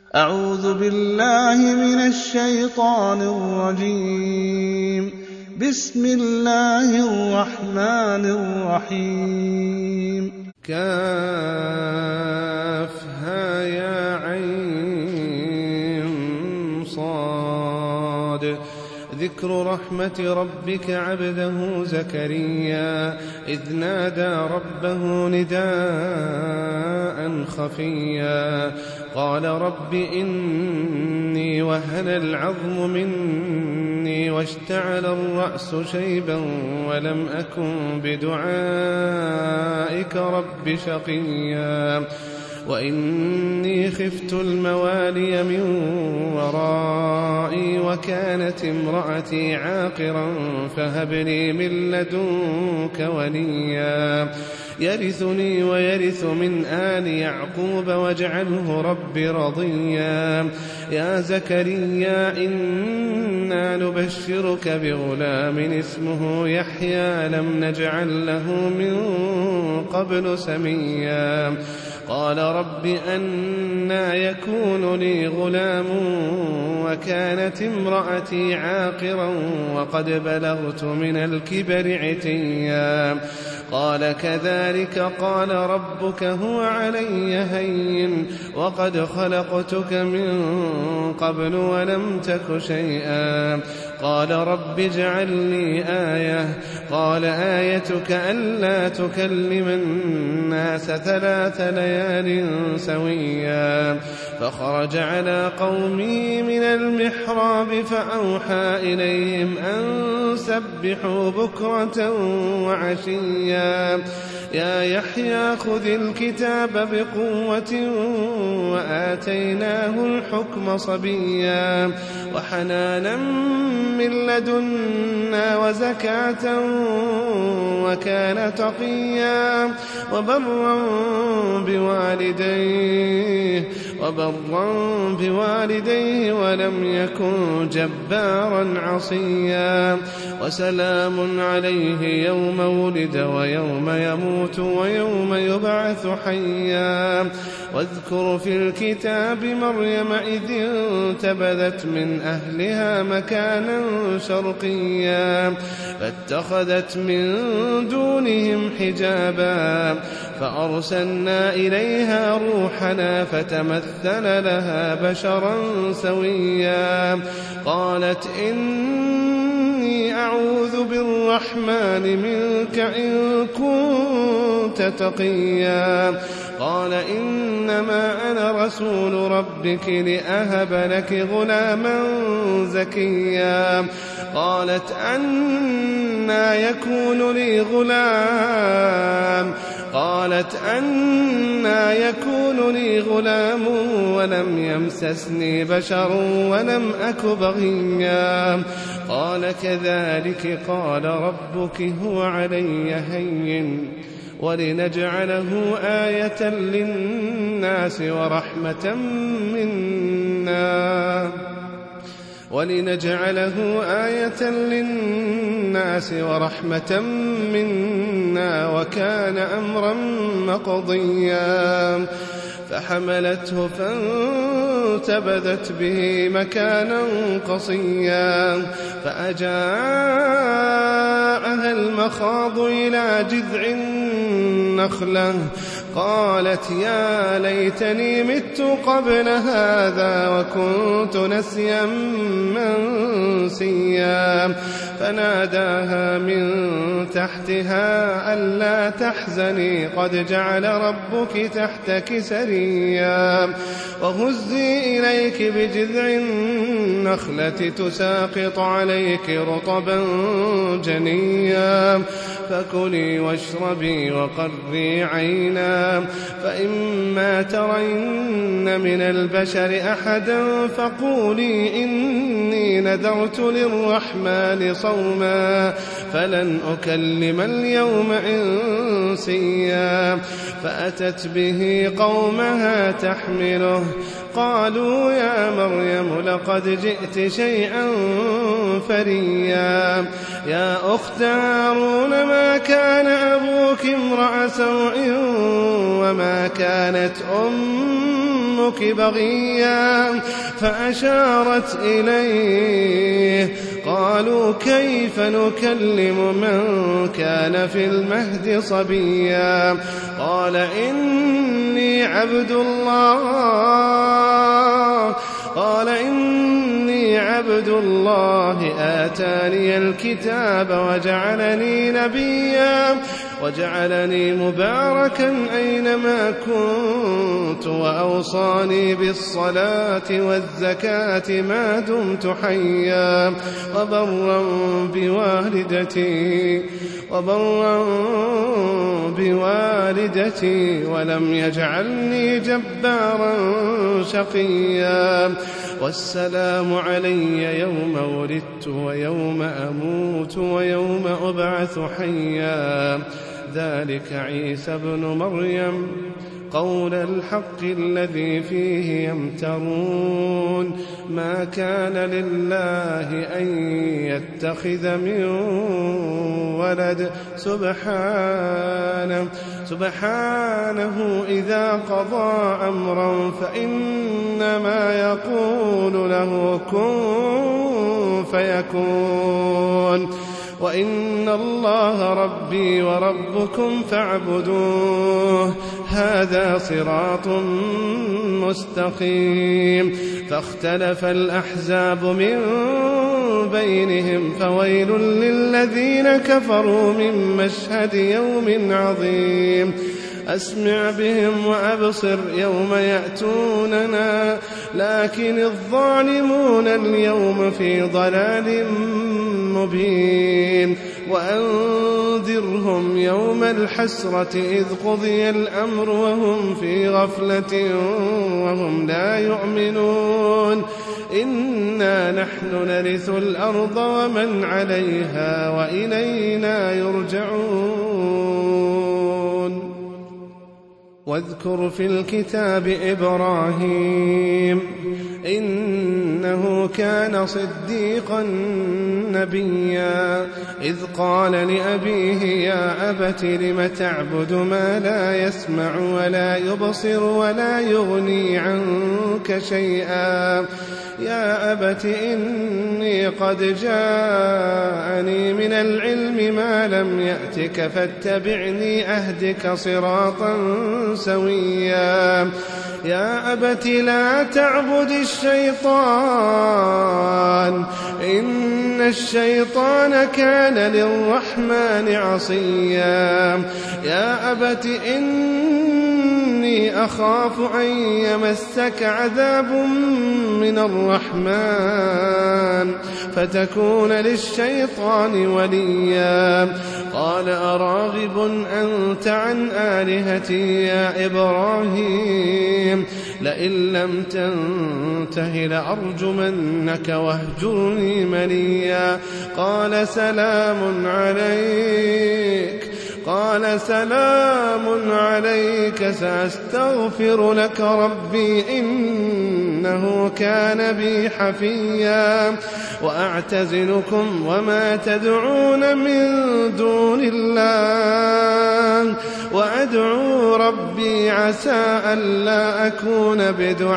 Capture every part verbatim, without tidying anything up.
أعوذ بالله من الشيطان الرجيم. بسم الله الرحمن الرحيم. كافها يا عين صاد. ذكر رحمة ربك عبده زكريا إذ نادى ربه نداء خفيا قال رب إني وهن العظم مني واشتعل الرأس شيبا ولم أكن بدعائك رب شقيا وإني خفت الموالي من ورائي وكانت امرأتي عاقرا فهب لي من لدنك وليا يرثني ويرث من آل يعقوب واجعله رب رضيا. يا زكريا إنا نبشرك بغلام اسمه يحيى لم نجعل له من قبل سميا قال رب أنى يكون لي غلام وكانت امرأتي عاقرا وقد بلغت من الكبر عتيا قال كذلك قال ربك هو علي هين وقد خلقتك من قبل ولم تك شيئا قال رب اجعل لي آية قال آيتك ألا تكلم الناس ثلاث ليال سويا فخرج على قومه من المحراب فأوحى إليهم أن سبحوا بكرة وعشيا يا يحيى خذ الكتاب بقوة وآتيناه الحكم صبيا وحنانا من لدنا وزكاة وكان تقيا وبرا بوالديه وبرا بوالديه ولم يكن جبارا عصيا وسلام عليه يوم ولد ويوم يموت ويوم يبعث حيا واذكر في الكتاب مريم إذ انتبذت من أهلها مكانا شرقيا فاتخذت من دونهم حجابا فأرسلنا إليها روحنا فتمثل لها بشرا سويا قالت إني أعوذ بالرحمن منك إن كنت تقيا قال إنما أنا رسول ربك لأهب لك غلاما زكيا قالت أنى يكون لي غلام قالت أنى يكون لي غلام ولم يمسسني بشر ولم أك بغيا قال كذلك قال ربك هو علي هين ولنجعله آية للناس ورحمة منا ولنجعله آية للناس ورحمة منا وكان أمرا مقضيا فحملته فانتبذت به مكانا قصيا فأجاءها المخاض إلى جذع النخلة قالت يا ليتني مت قبل هذا وكنت نسيا منسيا فناداها من تحتها ألا تحزني قد جعل ربك تحتك سريا وهزي إليك بجذع النخلة تساقط عليك رطبا جنيا فكلي واشربي وقري عينا فإما ترين من البشر أحدا فقولي إني نذرت للرحمن صوما فلن أكلم اليوم إنسيا فأتت به قومها تحمله قالوا يا مريم لقد جئت شيئا فريا يا أخت هارون ما كان أبوك امرأ سوء وما كانت أمك بغيا فأشارت إليه قالوا كيف نكلم من كان في المهد صبيا قال إني عبد الله قال إني عبد الله آتاني الكتاب وجعلني نبيا وجعلني مباركا أينما كنت وأوصاني بالصلاة والزكاة ما دمت حيا وبرا بوالدتي وبرا بوالدتي ولم يجعلني جبارا شقيا والسلام علي يوم ولدت ويوم أموت ويوم أبعث حيا ذلك عيسى ابن مريم قول الحق الذي فيه يمترون ما كان لله أن يتخذ من ولد سبحانه سبحانه إذا قضى أمرا فإنما يقول له كن فيكون وإن الله ربي وربكم فاعبدوه هذا صراط مستقيم فاختلف الأحزاب من بينهم فويل للذين كفروا من مشهد يوم عظيم أسمع بهم وأبصر يوم يأتوننا لكن الظالمون اليوم في ضلال مبين وأنذرهم يوم الحسرة إذ قضي الأمر وهم في غفلة وهم لا يؤمنون إنا نحن نرث الأرض ومن عليها وإلينا يرجعون واذكر في الكتاب إبراهيم إنه كان صديقا نبيا إذ قال لأبيه يا أبت لم تعبد ما لا يسمع ولا يبصر ولا يغني عنك شيئا يا أبت إني قد جاءني من العلم ما لم يأتك فاتبعني أهدك صراطا سويا يا أبت لا تعبد الشيطان إن الشيطان كان للرحمن عصيا يا أبت إني أخاف أن يمسك عذاب من الرحمن فتكون للشيطان وليا قال أراغب أنت عن آلهتي يا إبراهيم لئن لم تنته لأرجمنك واهجرني مليا قال سلام عليك قال سلام عليك سأستغفر لك ربي إنه كان بي حفيا وأعتزلكم وما تدعون من دون الله وأدعو ربي عسى ألا أكون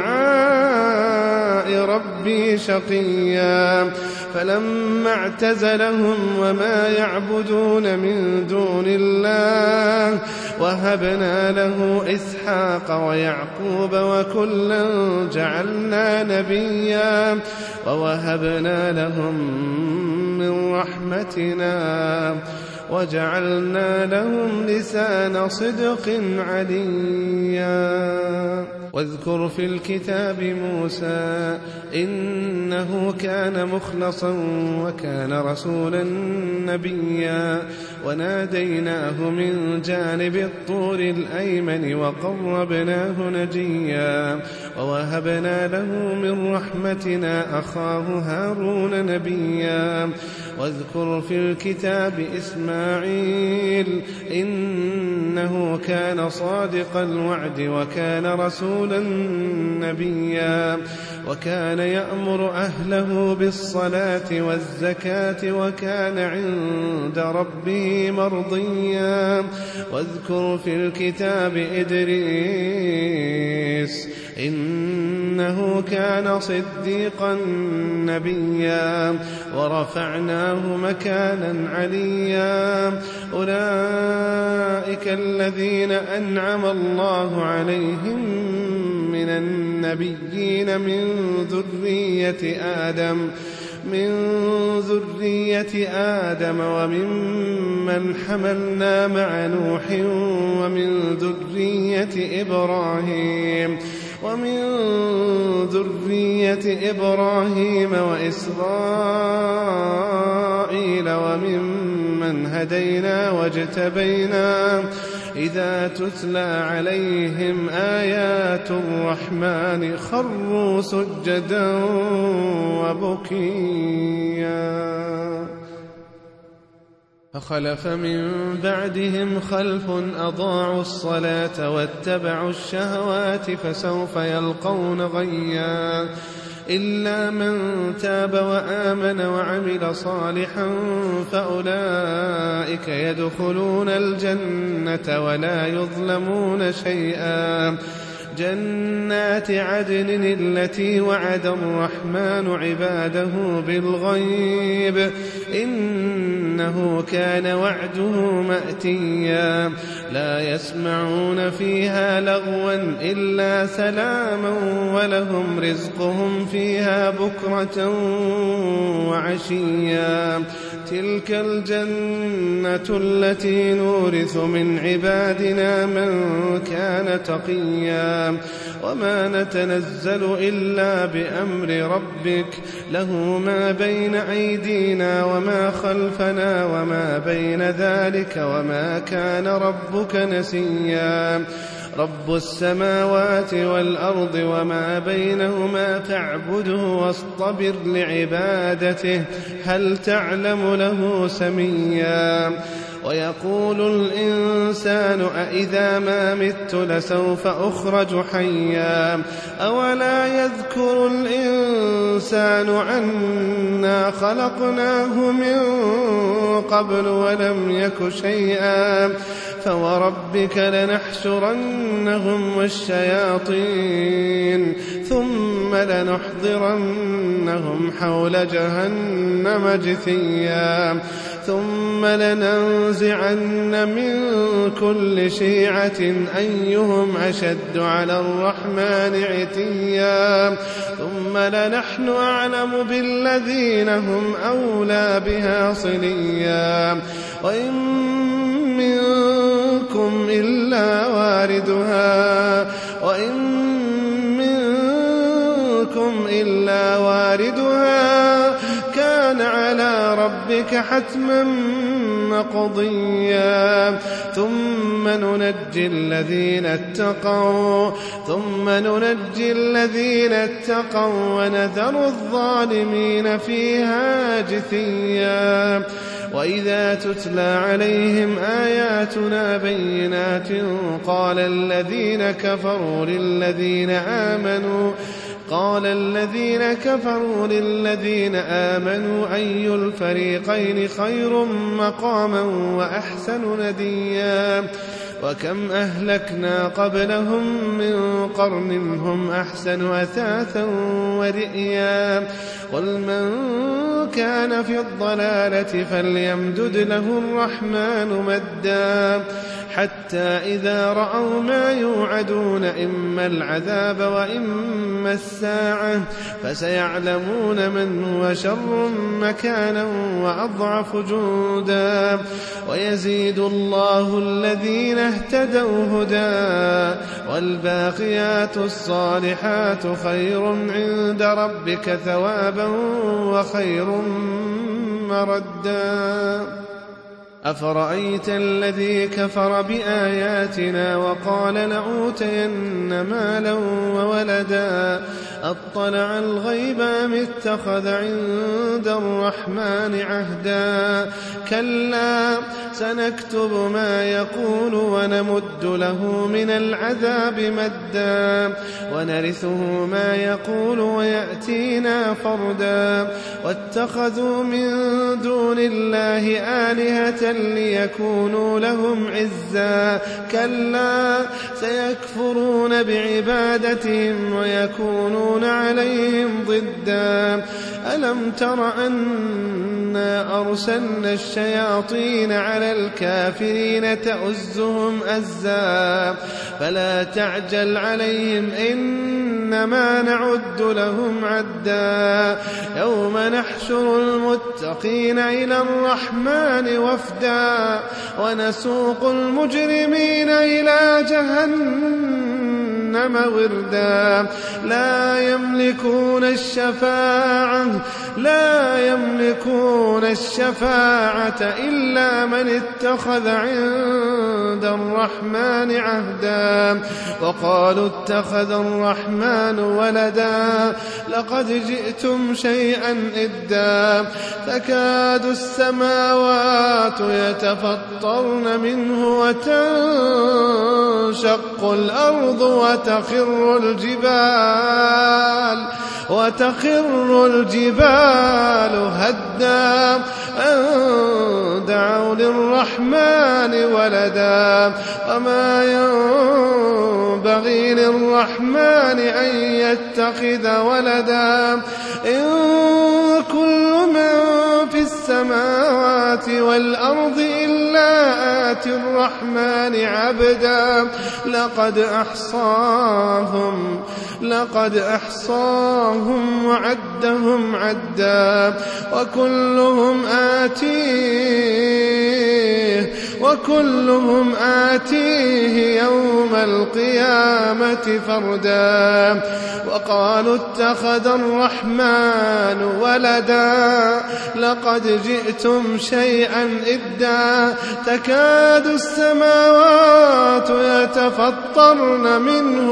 بدعاء ربي شقيا فلما اعتزلهم وما يعبدون من دون الله وهبنا له إسحاق ويعقوب وكلا جعلنا نبيا ووهبنا لهم من رحمتنا وجعلنا لهم لسان صدق عليا واذكر في الكتاب موسى إنه كان مخلصا وكان رسولا نبيا وناديناه من جانب الطور الأيمن وقربناه نجيا ووهبنا له من رحمتنا أخاه هارون نبيا واذكر في الكتاب إسماعيل إنه كان صادق الوعد وكان رسولا نبيا وكان يأمر أهله بالصلاة والزكاة وكان عند ربه مرضيا واذكر في الكتاب إدريس إنه كان صديقا نبيا ورفعناه مكانا عليا أولئك الذين أنعم الله عليهم من النبيين من ذرية آدم من ذرية آدم وممن حملنا مع نوح ومن ذرية إبراهيم ومن ذرية إبراهيم وإسرائيل وممن هدينا واجتبينا إذا تتلى عليهم آيات الرحمن خروا سجدا وبكيا فخلف من بعدهم خلف أضاعوا الصلاة واتبعوا الشهوات فسوف يلقون غيا إلا من تاب وآمن وعمل صالحا فأولئك يدخلون الجنة ولا يظلمون شيئا جنات عدن التي وعد الرحمن عباده بالغيب إنه كان وعده مأتيا لا يسمعون فيها لغوا إلا سلاما ولهم رزقهم فيها بكرة وعشيا تلك الجنة التي نورث من عبادنا من كان تقيا وما نتنزل إلا بأمر ربك له ما بين أيدينا وما خلفنا وما بين ذلك وما كان ربك نسيا رب السماوات والأرض وما بينهما فاعبده واصطبر لعبادته هل تعلم له سميا ويقول الإنسان أإذا ما مت لسوف أخرج حيا أولا يذكر الإنسان أنا خلقناه من قبل ولم يك شيئا فوربك لنحشرنهم والشياطين ثم لنحضرنهم حول جهنم جثيا ثم لننزعن من كل شيعة أيهم أشد على الرحمن عتيا ثم لنحن أعلم بالذين هم أولى بها صليا وإن منكم إلا واردها وإن منكم إلا واردها كان على ربك حتما مقضيا ثم ننجي الذين اتقوا ثم ننجي الذين اتقوا ونذر الظالمين فيها جثيا وإذا تتلى عليهم آياتنا بينات قال الذين كفروا للذين آمنوا قال الذين كفروا للذين آمنوا أي الفريقين خير مقاما وأحسن نديا وكم أهلكنا قبلهم من قرن هم أحسن أثاثا ورئيا قل من كان في الضلالة فليمدد له الرحمن مدا حتى إذا رأوا ما يوعدون إما العذاب وإما الساعة فسيعلمون من هو شر مكانا وأضعف جندا ويزيد الله الذين اهتدوا هدى والباقيات الصالحات خير عند ربك ثوابا وخير مردا أفرأيت الذي كفر بآياتنا وقال لأوتين مالا وولدا أطلع الغيب أم اتخذ عند الرحمن عهدا كلا سنكتب ما يقول ونمد له من العذاب مدا ونرثه ما يقول ويأتينا فردا واتخذوا من دون الله آلهة ليكونوا لهم عزا كلا سيكفرون بعبادتهم ويكونون عليهم ضدا ألم تر أنا أرسلنا الشياطين على الكافرين تؤزهم أزا فلا تعجل عليهم إنما نعد لهم عدا يوم نحشر المتقين إلى الرحمن وفدا ونسوق المجرمين إلى جهنم وردا لا يملكون الشفاعة لا يملكون الشفاعة إلا من اتخذ عند الرحمن عهدا وقالوا اتخذ الرحمن ولدا لقد جئتم شيئا إدا تكاد السماوات يتفطرن منه وتنشق الأرض وتخر الجبال وتخر الجبال هدا أن دعوا للرحمن ولدا وما ينبغي للرحمن أن يتخذ ولدا إن كل من في السماوات والأرض إلا آتي الرحمن عبدا لقد أحصاهم لقد أحصاهم وعدهم عدا وكلهم آتيه وكلهم آتيه يوم القيامة فردا وقالوا اتخذ الرحمن ولدا لقد جئتم شيئا إدا تكاد السماوات يتفطرن منه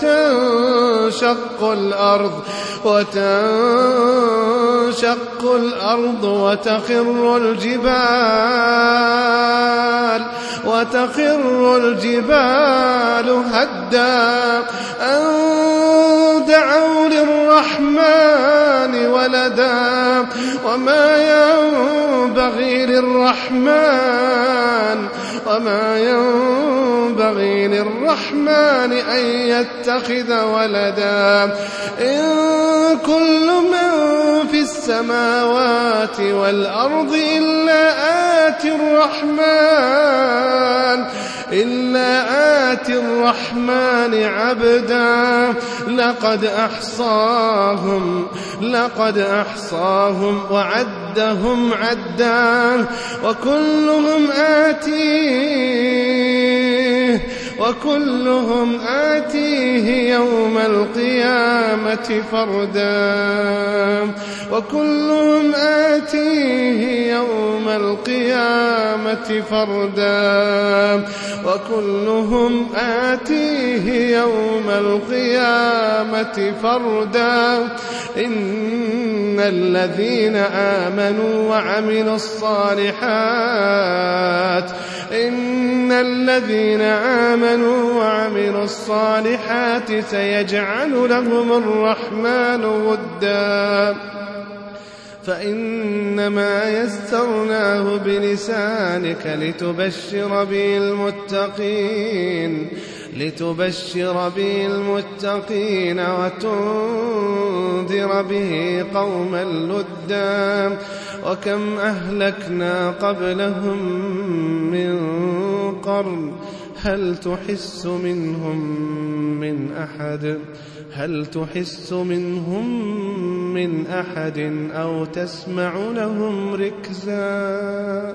وتنشق الأرض وتنشق الأرض وتخر الجبال وتخر الجبال هدا أن دعوا للرحمن ولدا وما ينبغي للرحمن وما ينبغي للرحمن أن يتخذ ولدا إن كل من في السماوات والأرض إلا آتي الرحمن إلا آتي الرحمن عبدا لقد أحصاهم لقد أحصاهم وعدهم عدا وكلهم آتيه وكلهم آتيه يوم القيامة فردا وكلهم آتيه يوم القيامة فردا وكلهم آتيه يوم القيامة فردا إن الذين آمنوا وعملوا الصالحات إن الذين آمنوا وعملوا الصالحات سيجعل لهم الرحمن ودا فإنما يسرناه بلسانك لتبشر به المتقين لتبشر به المتقين وتنذر به قوما لدا وكم أهلكنا قبلهم من قرن هل تحس منهم من أحد هل تحس منهم من أحد أو تسمع لهم ركزا